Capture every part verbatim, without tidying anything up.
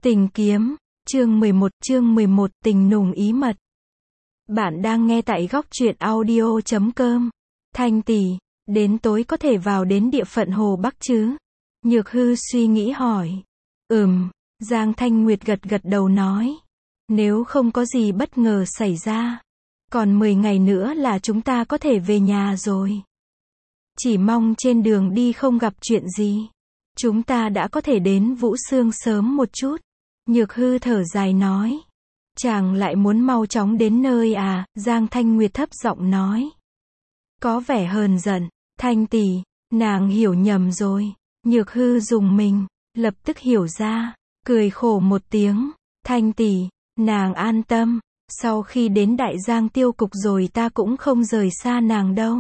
Tình kiếm, chương mười một, chương mười một, tình nùng ý mật. Bạn đang nghe tại góc truyện audio chấm com. Thanh tỷ, đến tối có thể vào đến địa phận Hồ Bắc chứ? Nhược Hư suy nghĩ hỏi. Ừm, Giang Thanh Nguyệt gật gật đầu nói. Nếu không có gì bất ngờ xảy ra, còn mười ngày nữa là chúng ta có thể về nhà rồi. Chỉ mong trên đường đi không gặp chuyện gì. Chúng ta đã có thể đến Vũ Xương sớm một chút. Nhược Hư thở dài nói. Chàng lại muốn mau chóng đến nơi à? Giang Thanh Nguyệt thấp giọng nói. Có vẻ hờn giận. Thanh tỷ, nàng hiểu nhầm rồi. Nhược Hư dùng mình, lập tức hiểu ra, cười khổ một tiếng. Thanh tỷ, nàng an tâm, sau khi đến Đại Giang tiêu cục rồi ta cũng không rời xa nàng đâu.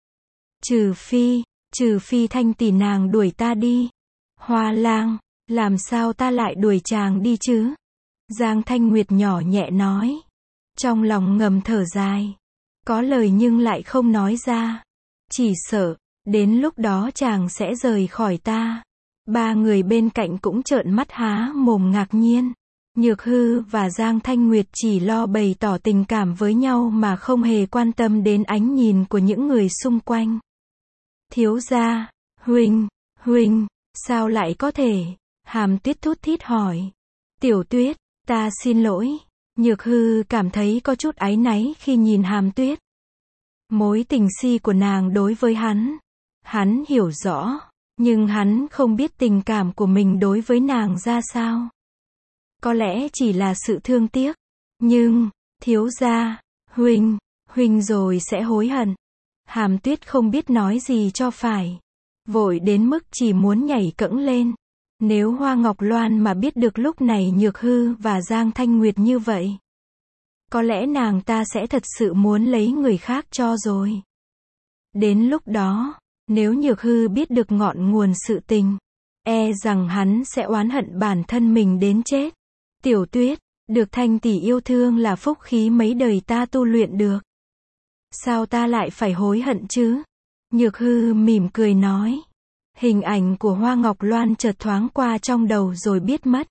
Trừ phi, trừ phi Thanh tỷ nàng đuổi ta đi. Hoa Lang, làm sao ta lại đuổi chàng đi chứ? Giang Thanh Nguyệt nhỏ nhẹ nói. Trong lòng ngầm thở dài. Có lời nhưng lại không nói ra. Chỉ sợ, đến lúc đó chàng sẽ rời khỏi ta. Ba người bên cạnh cũng trợn mắt há mồm ngạc nhiên. Nhược Hư và Giang Thanh Nguyệt chỉ lo bày tỏ tình cảm với nhau mà không hề quan tâm đến ánh nhìn của những người xung quanh. Thiếu gia, huynh, huynh, sao lại có thể? Hàm Tuyết thút thít hỏi. Tiểu Tuyết, ta xin lỗi. Nhược Hư cảm thấy có chút áy náy khi nhìn Hàm Tuyết. Mối tình si của nàng đối với hắn, hắn hiểu rõ, nhưng hắn không biết tình cảm của mình đối với nàng ra sao. Có lẽ chỉ là sự thương tiếc, nhưng, thiếu gia, huynh, huynh rồi sẽ hối hận. Hàm Tuyết không biết nói gì cho phải, vội đến mức chỉ muốn nhảy cẫng lên. Nếu Hoa Ngọc Loan mà biết được lúc này Nhược Hư và Giang Thanh Nguyệt như vậy, có lẽ nàng ta sẽ thật sự muốn lấy người khác cho rồi. Đến lúc đó, nếu Nhược Hư biết được ngọn nguồn sự tình, e rằng hắn sẽ oán hận bản thân mình đến chết. Tiểu Tuyết, được Thanh tỷ yêu thương là phúc khí mấy đời ta tu luyện được. Sao ta lại phải hối hận chứ? Nhược Hư mỉm cười nói. Hình ảnh của Hoa Ngọc Loan chợt thoáng qua trong đầu rồi biết mất.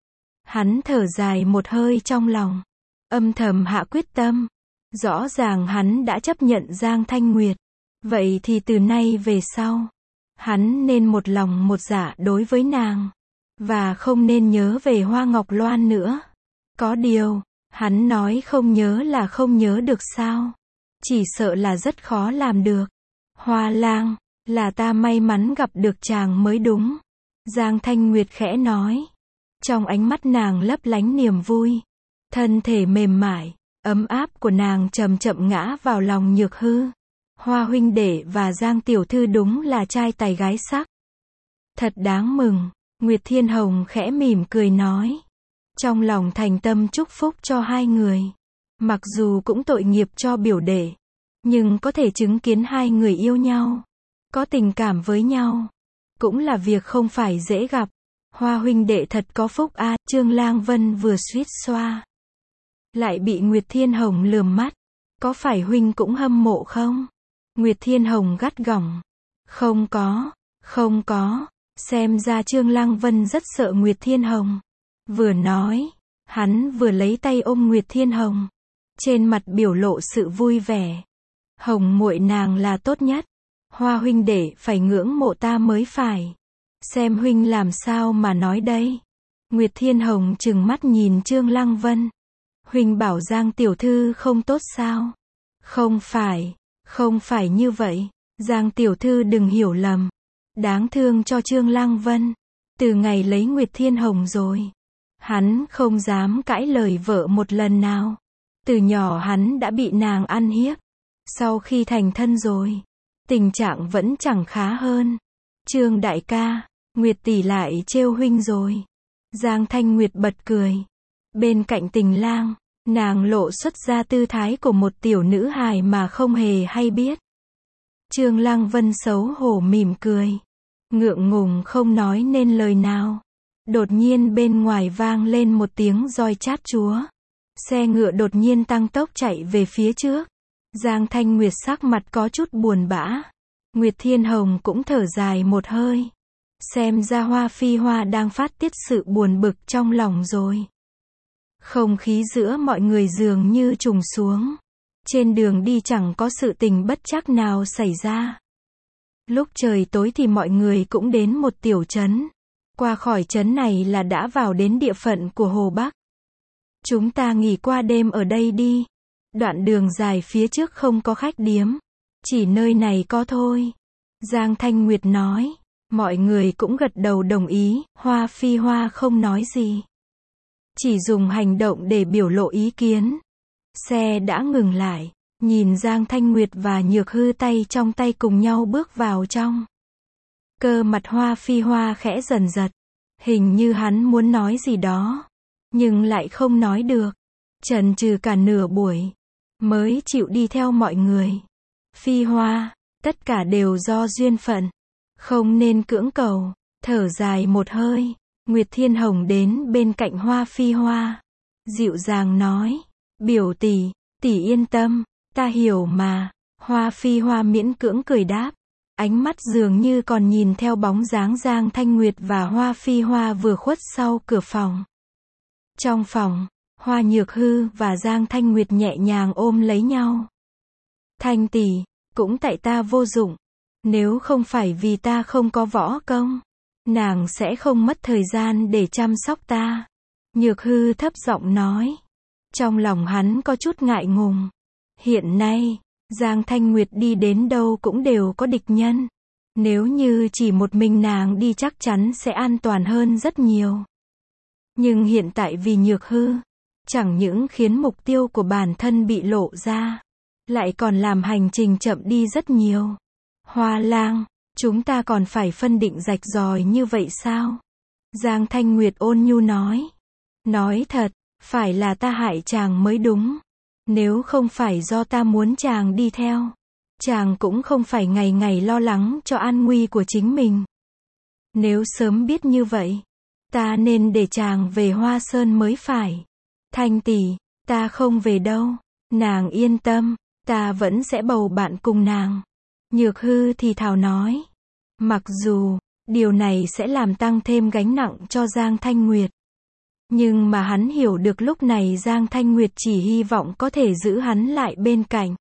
Hắn thở dài một hơi trong lòng, âm thầm hạ quyết tâm. Rõ ràng hắn đã chấp nhận Giang Thanh Nguyệt. Vậy thì từ nay về sau, hắn nên một lòng một dạ đối với nàng, và không nên nhớ về Hoa Ngọc Loan nữa. Có điều, hắn nói không nhớ là không nhớ được sao? Chỉ sợ là rất khó làm được. Hoa Lang, là ta may mắn gặp được chàng mới đúng. Giang Thanh Nguyệt khẽ nói. Trong ánh mắt nàng lấp lánh niềm vui. Thân thể mềm mại, ấm áp của nàng chậm chậm ngã vào lòng Nhược Hư. Hoa huynh đệ và Giang tiểu thư đúng là trai tài gái sắc. Thật đáng mừng. Nguyệt Thiên Hồng khẽ mỉm cười nói. Trong lòng thành tâm chúc phúc cho hai người. Mặc dù cũng tội nghiệp cho biểu đệ, nhưng có thể chứng kiến hai người yêu nhau, có tình cảm với nhau, cũng là việc không phải dễ gặp. Hoa huynh đệ thật có phúc a. À, Trương Lang Vân vừa suýt xoa, lại bị Nguyệt Thiên Hồng lườm mắt. Có phải huynh cũng hâm mộ không? Nguyệt Thiên Hồng gắt gỏng. Không có, không có. Xem ra Trương Lang Vân rất sợ Nguyệt Thiên Hồng. Vừa nói, hắn vừa lấy tay ôm Nguyệt Thiên Hồng, trên mặt biểu lộ sự vui vẻ. Hồng muội nàng là tốt nhất. Hoa huynh đệ phải ngưỡng mộ ta mới phải. Xem huynh làm sao mà nói đây. Nguyệt Thiên Hồng trừng mắt nhìn Trương Lăng Vân. Huynh bảo Giang tiểu thư không tốt sao? Không phải, không phải như vậy. Giang tiểu thư đừng hiểu lầm. Đáng thương cho Trương Lăng Vân. Từ ngày lấy Nguyệt Thiên Hồng rồi, hắn không dám cãi lời vợ một lần nào. Từ nhỏ hắn đã bị nàng ăn hiếp. Sau khi thành thân rồi, tình trạng vẫn chẳng khá hơn. Trương đại ca, Nguyệt tỷ lại trêu huynh rồi. Giang Thanh Nguyệt bật cười. Bên cạnh Tình Lang, nàng lộ xuất ra tư thái của một tiểu nữ hài mà không hề hay biết. Trương Lăng Vân xấu hổ mỉm cười, ngượng ngùng không nói nên lời nào. Đột nhiên bên ngoài vang lên một tiếng roi chát chúa. Xe ngựa đột nhiên tăng tốc chạy về phía trước. Giang Thanh Nguyệt sắc mặt có chút buồn bã. Nguyệt Thiên Hồng cũng thở dài một hơi. Xem ra Hoa Phi Hoa đang phát tiết sự buồn bực trong lòng rồi. Không khí giữa mọi người dường như trùng xuống. Trên đường đi chẳng có sự tình bất trắc nào xảy ra. Lúc trời tối thì mọi người cũng đến một tiểu trấn. Qua khỏi trấn này là đã vào đến địa phận của Hồ Bắc. Chúng ta nghỉ qua đêm ở đây đi. Đoạn đường dài phía trước không có khách điếm. Chỉ nơi này có thôi. Giang Thanh Nguyệt nói. Mọi người cũng gật đầu đồng ý. Hoa Phi Hoa không nói gì. Chỉ dùng hành động để biểu lộ ý kiến. Xe đã ngừng lại. Nhìn Giang Thanh Nguyệt và Nhược Hư tay trong tay cùng nhau bước vào trong. Cơ mặt Hoa Phi Hoa khẽ dần giật. Hình như hắn muốn nói gì đó. Nhưng lại không nói được. Chần chừ cả nửa buổi. Mới chịu đi theo mọi người. Phi Hoa, tất cả đều do duyên phận. Không nên cưỡng cầu. Thở dài một hơi. Nguyệt Thiên Hồng đến bên cạnh Hoa Phi Hoa. Dịu dàng nói. Biểu tỷ, tỷ yên tâm. Ta hiểu mà. Hoa Phi Hoa miễn cưỡng cười đáp. Ánh mắt dường như còn nhìn theo bóng dáng Giang Thanh Nguyệt và Hoa Phi Hoa vừa khuất sau cửa phòng. Trong phòng, Hoa Nhược Hư và Giang Thanh Nguyệt nhẹ nhàng ôm lấy nhau. Thanh tỷ, cũng tại ta vô dụng. Nếu không phải vì ta không có võ công, nàng sẽ không mất thời gian để chăm sóc ta. Nhược Hư thấp giọng nói. Trong lòng hắn có chút ngại ngùng. Hiện nay, Giang Thanh Nguyệt đi đến đâu cũng đều có địch nhân. Nếu như chỉ một mình nàng đi chắc chắn sẽ an toàn hơn rất nhiều. Nhưng hiện tại vì Nhược Hư, chẳng những khiến mục tiêu của bản thân bị lộ ra, lại còn làm hành trình chậm đi rất nhiều. Hoa Lang, chúng ta còn phải phân định rạch ròi như vậy sao? Giang Thanh Nguyệt ôn nhu nói. Nói thật, phải là ta hại chàng mới đúng. Nếu không phải do ta muốn chàng đi theo, chàng cũng không phải ngày ngày lo lắng cho an nguy của chính mình. Nếu sớm biết như vậy, ta nên để chàng về Hoa Sơn mới phải. Thanh tỷ, ta không về đâu. Nàng yên tâm, ta vẫn sẽ bầu bạn cùng nàng. Nhược Hư thì thào nói. Mặc dù, điều này sẽ làm tăng thêm gánh nặng cho Giang Thanh Nguyệt. Nhưng mà hắn hiểu được lúc này Giang Thanh Nguyệt chỉ hy vọng có thể giữ hắn lại bên cạnh.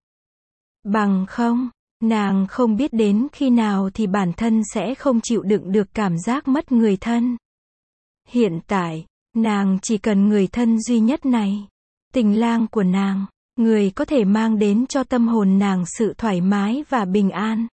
Bằng không, nàng không biết đến khi nào thì bản thân sẽ không chịu đựng được cảm giác mất người thân. Hiện tại, nàng chỉ cần người thân duy nhất này. Tình lang của nàng, người có thể mang đến cho tâm hồn nàng sự thoải mái và bình an.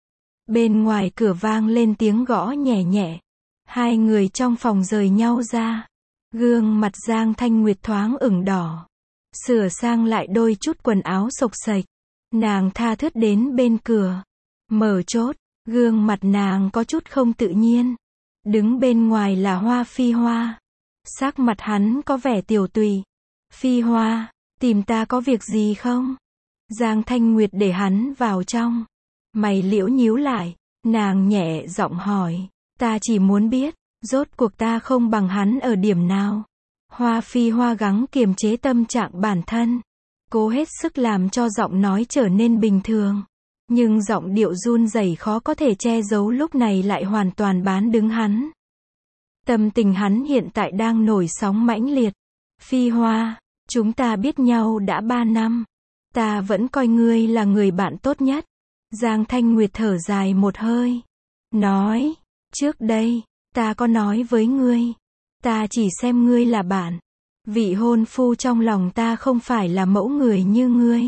Bên ngoài cửa vang lên tiếng gõ nhẹ nhẹ. Hai người trong phòng rời nhau ra. Gương mặt Giang Thanh Nguyệt thoáng ửng đỏ. Sửa sang lại đôi chút quần áo xộc xệch. Nàng tha thướt đến bên cửa. Mở chốt, gương mặt nàng có chút không tự nhiên. Đứng bên ngoài là Hoa Phi Hoa. Sắc mặt hắn có vẻ tiều tụy. Phi Hoa, tìm ta có việc gì không? Giang Thanh Nguyệt để hắn vào trong. Mày liễu nhíu lại. Nàng nhẹ giọng hỏi. Ta chỉ muốn biết. Rốt cuộc ta không bằng hắn ở điểm nào. Hoa Phi Hoa gắng kiềm chế tâm trạng bản thân. Cố hết sức làm cho giọng nói trở nên bình thường. Nhưng giọng điệu run rẩy khó có thể che giấu lúc này lại hoàn toàn bán đứng hắn. Tâm tình hắn hiện tại đang nổi sóng mãnh liệt. Phi Hoa, chúng ta biết nhau đã ba năm. Ta vẫn coi ngươi là người bạn tốt nhất. Giang Thanh Nguyệt thở dài một hơi. Nói, trước đây, ta có nói với ngươi. Ta chỉ xem ngươi là bạn. Vị hôn phu trong lòng ta không phải là mẫu người như ngươi.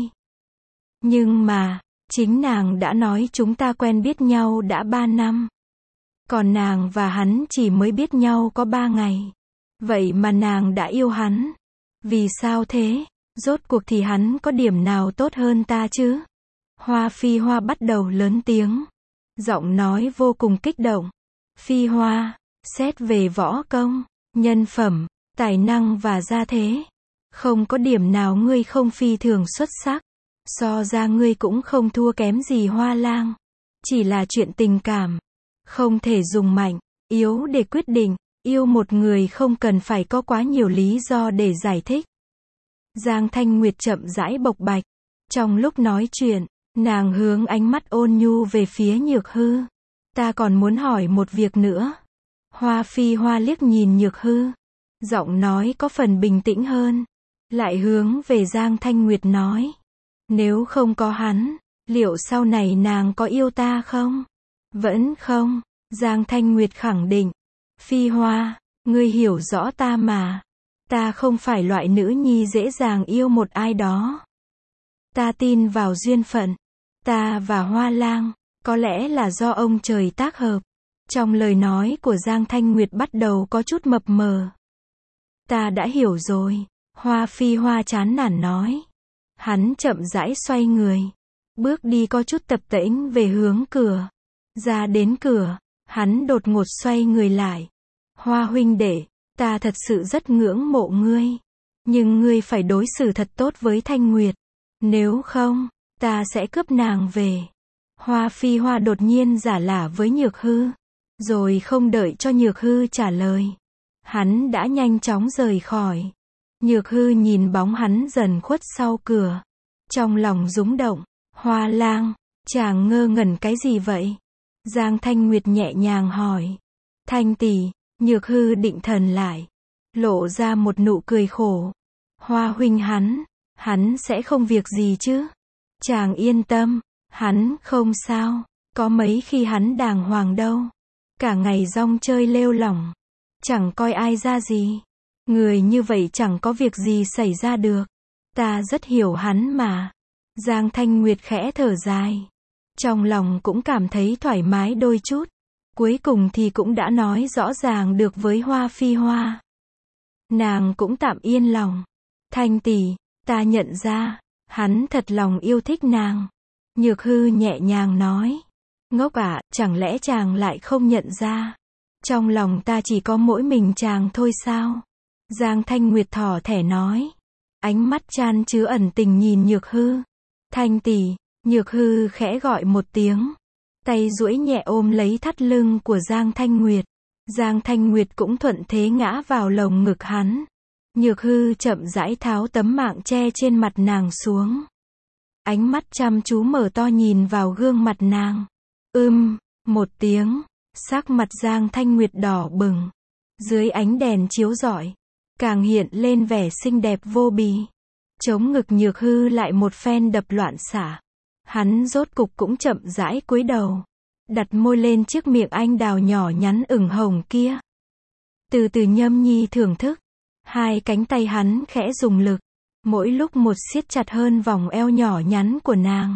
Nhưng mà, chính nàng đã nói chúng ta quen biết nhau đã ba năm. Còn nàng và hắn chỉ mới biết nhau có ba ngày. Vậy mà nàng đã yêu hắn. Vì sao thế? Rốt cuộc thì hắn có điểm nào tốt hơn ta chứ? Hoa Phi Hoa bắt đầu lớn tiếng. Giọng nói vô cùng kích động. Phi Hoa, xét về võ công, nhân phẩm, tài năng và gia thế. Không có điểm nào ngươi không phi thường xuất sắc. So ra ngươi cũng không thua kém gì Hoa Lang. Chỉ là chuyện tình cảm. Không thể dùng mạnh, yếu để quyết định. Yêu một người không cần phải có quá nhiều lý do để giải thích. Giang Thanh Nguyệt chậm rãi bộc bạch. Trong lúc nói chuyện, nàng hướng ánh mắt ôn nhu về phía Nhược Hư. Ta còn muốn hỏi một việc nữa. Hoa Phi Hoa liếc nhìn Nhược Hư. Giọng nói có phần bình tĩnh hơn. Lại hướng về Giang Thanh Nguyệt nói. Nếu không có hắn, liệu sau này nàng có yêu ta không? Vẫn không. Giang Thanh Nguyệt khẳng định. Phi Hoa, ngươi hiểu rõ ta mà. Ta không phải loại nữ nhi dễ dàng yêu một ai đó. Ta tin vào duyên phận. Ta và Hoa Lang, có lẽ là do ông trời tác hợp. Trong lời nói của Giang Thanh Nguyệt bắt đầu có chút mập mờ. Ta đã hiểu rồi. Hoa Phi Hoa chán nản nói. Hắn chậm rãi xoay người. Bước đi có chút tập tễnh về hướng cửa. Ra đến cửa, hắn đột ngột xoay người lại. Hoa huynh đệ, ta thật sự rất ngưỡng mộ ngươi. Nhưng ngươi phải đối xử thật tốt với Thanh Nguyệt. Nếu không, ta sẽ cướp nàng về. Hoa Phi Hoa đột nhiên giả lả với Nhược Hư. Rồi không đợi cho Nhược Hư trả lời. Hắn đã nhanh chóng rời khỏi. Nhược Hư nhìn bóng hắn dần khuất sau cửa. Trong lòng rúng động. Hoa Lang, chàng ngơ ngẩn cái gì vậy? Giang Thanh Nguyệt nhẹ nhàng hỏi. Thanh tỷ, Nhược Hư định thần lại. Lộ ra một nụ cười khổ. Hoa huynh hắn, hắn sẽ không việc gì chứ? Chàng yên tâm, hắn không sao. Có mấy khi hắn đàng hoàng đâu. Cả ngày rong chơi lêu lỏng. Chẳng coi ai ra gì. Người như vậy chẳng có việc gì xảy ra được. Ta rất hiểu hắn mà. Giang Thanh Nguyệt khẽ thở dài. Trong lòng cũng cảm thấy thoải mái đôi chút. Cuối cùng thì cũng đã nói rõ ràng được với Hoa Phi Hoa. Nàng cũng tạm yên lòng. Thanh tỷ, ta nhận ra, hắn thật lòng yêu thích nàng. Nhược Hư nhẹ nhàng nói. Ngốc ạ, chẳng lẽ chàng lại không nhận ra? Trong lòng ta chỉ có mỗi mình chàng thôi sao? Giang Thanh Nguyệt thỏ thẻ nói. Ánh mắt chan chứa ẩn tình nhìn Nhược Hư. Thanh tỷ, Nhược Hư khẽ gọi một tiếng. Tay duỗi nhẹ ôm lấy thắt lưng của Giang Thanh Nguyệt. Giang Thanh Nguyệt cũng thuận thế ngã vào lồng ngực hắn. Nhược Hư chậm rãi tháo tấm mạng che trên mặt nàng xuống. Ánh mắt chăm chú mở to nhìn vào gương mặt nàng. Ưm, một tiếng, sắc mặt Giang Thanh Nguyệt đỏ bừng. Dưới ánh đèn chiếu rọi, càng hiện lên vẻ xinh đẹp vô bì. Chống ngực Nhược Hư lại một phen đập loạn xả. Hắn rốt cục cũng chậm rãi cúi đầu. Đặt môi lên chiếc miệng anh đào nhỏ nhắn ửng hồng kia. Từ từ nhâm nhi thưởng thức. Hai cánh tay hắn khẽ dùng lực. Mỗi lúc một siết chặt hơn vòng eo nhỏ nhắn của nàng.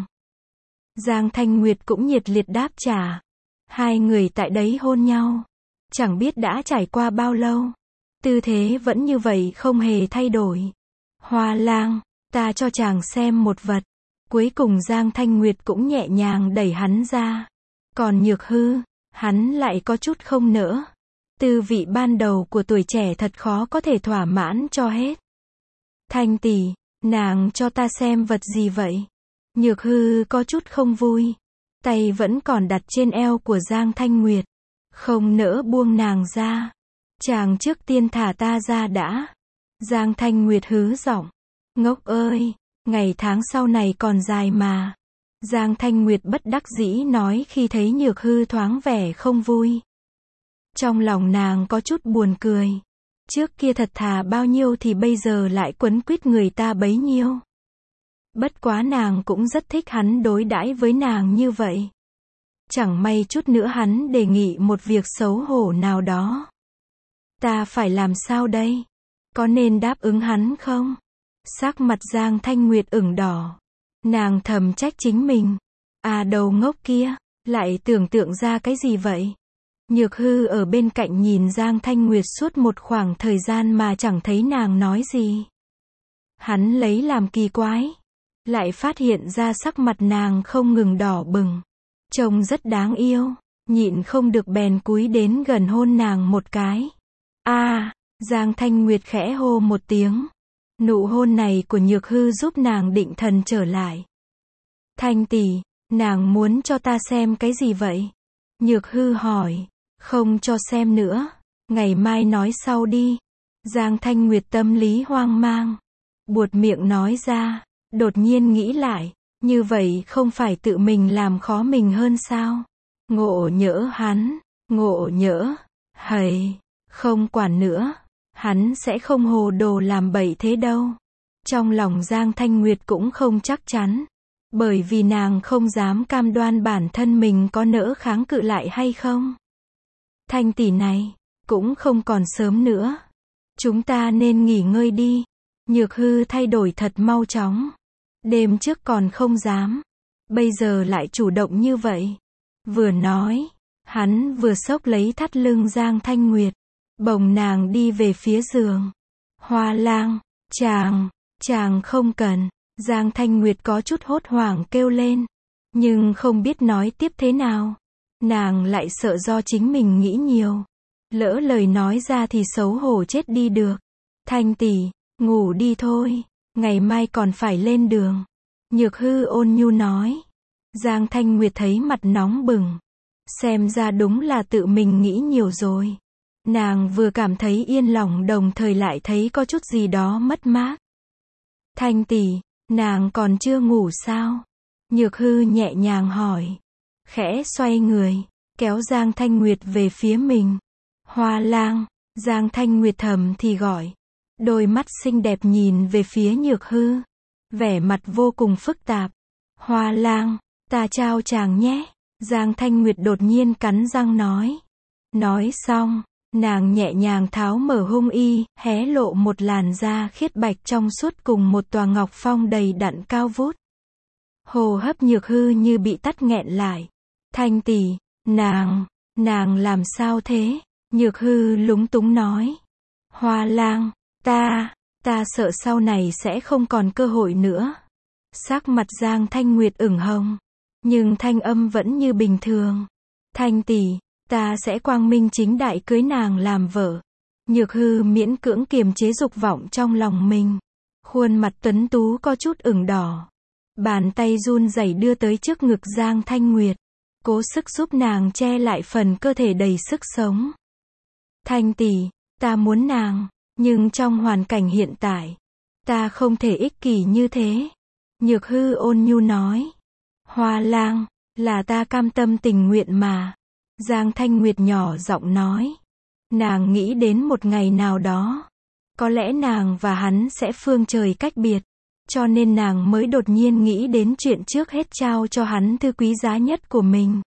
Giang Thanh Nguyệt cũng nhiệt liệt đáp trả. Hai người tại đấy hôn nhau. Chẳng biết đã trải qua bao lâu. Tư thế vẫn như vậy không hề thay đổi. Hoa Lang, ta cho chàng xem một vật. Cuối cùng Giang Thanh Nguyệt cũng nhẹ nhàng đẩy hắn ra. Còn Nhược Hư, hắn lại có chút không nỡ. Tư vị ban đầu của tuổi trẻ thật khó có thể thỏa mãn cho hết. Thanh tỷ, nàng cho ta xem vật gì vậy? Nhược Hư có chút không vui. Tay vẫn còn đặt trên eo của Giang Thanh Nguyệt. Không nỡ buông nàng ra. Chàng trước tiên thả ta ra đã. Giang Thanh Nguyệt hứ giọng. Ngốc ơi, ngày tháng sau này còn dài mà. Giang Thanh Nguyệt bất đắc dĩ nói khi thấy Nhược Hư thoáng vẻ không vui. Trong lòng nàng có chút buồn cười. Trước kia thật thà bao nhiêu thì bây giờ lại quấn quýt người ta bấy nhiêu. Bất quá nàng cũng rất thích hắn đối đãi với nàng như vậy. Chẳng may chút nữa hắn đề nghị một việc xấu hổ nào đó. Ta phải làm sao đây? Có nên đáp ứng hắn không? Sắc mặt Giang Thanh Nguyệt ửng đỏ. Nàng thầm trách chính mình. À đầu ngốc kia, lại tưởng tượng ra cái gì vậy? Nhược Hư ở bên cạnh nhìn Giang Thanh Nguyệt suốt một khoảng thời gian mà chẳng thấy nàng nói gì. Hắn lấy làm kỳ quái. Lại phát hiện ra sắc mặt nàng không ngừng đỏ bừng. Trông rất đáng yêu. Nhịn không được bèn cúi đến gần hôn nàng một cái. A, à, Giang Thanh Nguyệt khẽ hô một tiếng. Nụ hôn này của Nhược Hư giúp nàng định thần trở lại. Thanh tỷ, nàng muốn cho ta xem cái gì vậy? Nhược Hư hỏi. Không cho xem nữa. Ngày mai nói sau đi. Giang Thanh Nguyệt tâm lý hoang mang. Buột miệng nói ra. Đột nhiên nghĩ lại. Như vậy không phải tự mình làm khó mình hơn sao? Ngộ nhỡ hắn, ngộ nhỡ, hầy, không quản nữa, hắn sẽ không hồ đồ làm bậy thế đâu. Trong lòng Giang Thanh Nguyệt cũng không chắc chắn, bởi vì nàng không dám cam đoan bản thân mình có nỡ kháng cự lại hay không. Thanh tỷ này, cũng không còn sớm nữa. Chúng ta nên nghỉ ngơi đi. Nhược Hư thay đổi thật mau chóng. Đêm trước còn không dám, bây giờ lại chủ động như vậy. Vừa nói, hắn vừa xốc lấy thắt lưng Giang Thanh Nguyệt, bồng nàng đi về phía giường. Hoa Lang, chàng, chàng không cần. Giang Thanh Nguyệt có chút hốt hoảng kêu lên, nhưng không biết nói tiếp thế nào. Nàng lại sợ do chính mình nghĩ nhiều, lỡ lời nói ra thì xấu hổ chết đi được. Thanh tỷ, ngủ đi thôi, ngày mai còn phải lên đường. Nhược Hư ôn nhu nói. Giang Thanh Nguyệt thấy mặt nóng bừng, xem ra đúng là tự mình nghĩ nhiều rồi. Nàng vừa cảm thấy yên lòng đồng thời lại thấy có chút gì đó mất mát. Thanh tỷ, nàng còn chưa ngủ sao? Nhược Hư nhẹ nhàng hỏi, khẽ xoay người, kéo Giang Thanh Nguyệt về phía mình. Hoa Lang, Giang Thanh Nguyệt thầm thì gọi, đôi mắt xinh đẹp nhìn về phía Nhược Hư, vẻ mặt vô cùng phức tạp. Hoa Lang, ta trao chàng nhé. Giang Thanh Nguyệt đột nhiên cắn răng nói. Nói xong, nàng nhẹ nhàng tháo mở hung y, hé lộ một làn da khiết bạch trong suốt cùng một tòa ngọc phong đầy đặn cao vút. Hô hấp Nhược Hư như bị tắc nghẹn lại. Thanh tỷ, nàng, nàng làm sao thế? Nhược Hư lúng túng nói. Hoa Lang, ta, ta sợ sau này sẽ không còn cơ hội nữa. Sắc mặt Giang Thanh Nguyệt ửng hồng, nhưng thanh âm vẫn như bình thường. Thanh tỷ, ta sẽ quang minh chính đại cưới nàng làm vợ. Nhược Hư miễn cưỡng kiềm chế dục vọng trong lòng mình. Khuôn mặt tuấn tú có chút ửng đỏ. Bàn tay run rẩy đưa tới trước ngực Giang Thanh Nguyệt, cố sức giúp nàng che lại phần cơ thể đầy sức sống. Thanh tỷ, ta muốn nàng, nhưng trong hoàn cảnh hiện tại, ta không thể ích kỷ như thế. Nhược Hư ôn nhu nói. Hoa Lang, là ta cam tâm tình nguyện mà. Giang Thanh Nguyệt nhỏ giọng nói. Nàng nghĩ đến một ngày nào đó, có lẽ nàng và hắn sẽ phương trời cách biệt, cho nên nàng mới đột nhiên nghĩ đến chuyện trước hết trao cho hắn thứ quý giá nhất của mình.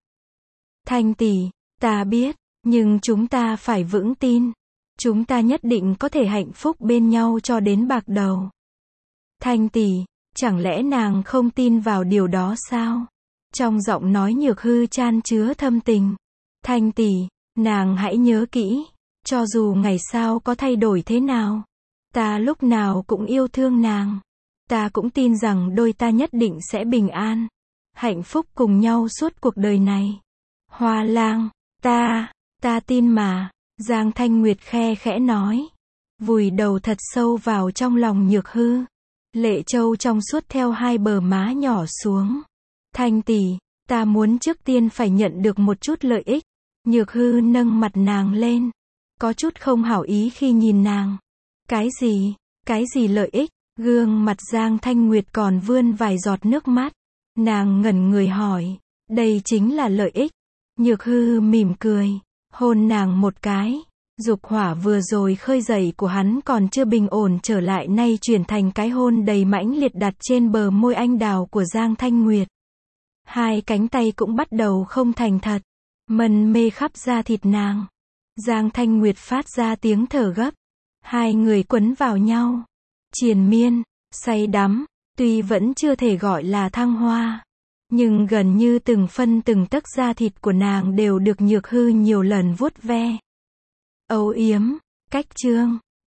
Thanh tỷ, ta biết, nhưng chúng ta phải vững tin. Chúng ta nhất định có thể hạnh phúc bên nhau cho đến bạc đầu. Thanh tỷ, chẳng lẽ nàng không tin vào điều đó sao? Trong giọng nói Nhược Hư chan chứa thâm tình. Thanh tỷ, nàng hãy nhớ kỹ, cho dù ngày sau có thay đổi thế nào, ta lúc nào cũng yêu thương nàng. Ta cũng tin rằng đôi ta nhất định sẽ bình an, hạnh phúc cùng nhau suốt cuộc đời này. Hoa Lang, ta, ta tin mà. Giang Thanh Nguyệt khe khẽ nói, vùi đầu thật sâu vào trong lòng Nhược Hư. Lệ châu trong suốt theo hai bờ má nhỏ xuống. Thanh tỷ, ta muốn trước tiên phải nhận được một chút lợi ích. Nhược Hư nâng mặt nàng lên, có chút không hảo ý khi nhìn nàng. Cái gì, cái gì lợi ích? Gương mặt Giang Thanh Nguyệt còn vươn vài giọt nước mắt. Nàng ngẩn người hỏi, đây chính là lợi ích. Nhược Hư mỉm cười, hôn nàng một cái. Dục hỏa vừa rồi khơi dậy của hắn còn chưa bình ổn trở lại, nay chuyển thành cái hôn đầy mãnh liệt đặt trên bờ môi anh đào của Giang Thanh Nguyệt. Hai cánh tay cũng bắt đầu không thành thật, mân mê khắp da thịt nàng. Giang Thanh Nguyệt phát ra tiếng thở gấp. Hai người quấn vào nhau, triền miên, say đắm, tuy vẫn chưa thể gọi là thăng hoa, nhưng gần như từng phân từng tấc da thịt của nàng đều được Nhược Hư nhiều lần vuốt ve, âu yếm, cách chương.